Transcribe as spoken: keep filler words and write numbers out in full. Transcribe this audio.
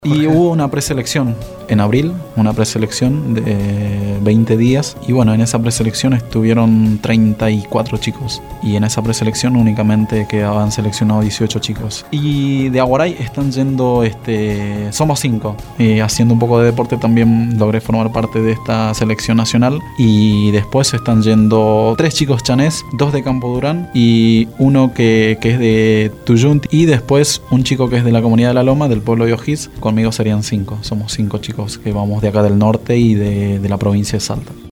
Y hubo una preselección en abril, una preselección de veinte días, y bueno, en esa preselección estuvieron treinta y cuatro chicos, y en esa preselección únicamente quedaban seleccionados dieciocho chicos. Y de Aguaray están yendo, este, somos cinco, y haciendo un poco de deporte también logré formar parte de esta selección nacional, y después están yendo tres chicos chanés, dos de Campo Durán y uno que, que es de Tuyunt, y después un chico que es de la comunidad de La Loma, del pueblo de Ojís. Conmigo serían cinco, somos cinco chicos que vamos de acá del norte y de, de la provincia de Salta.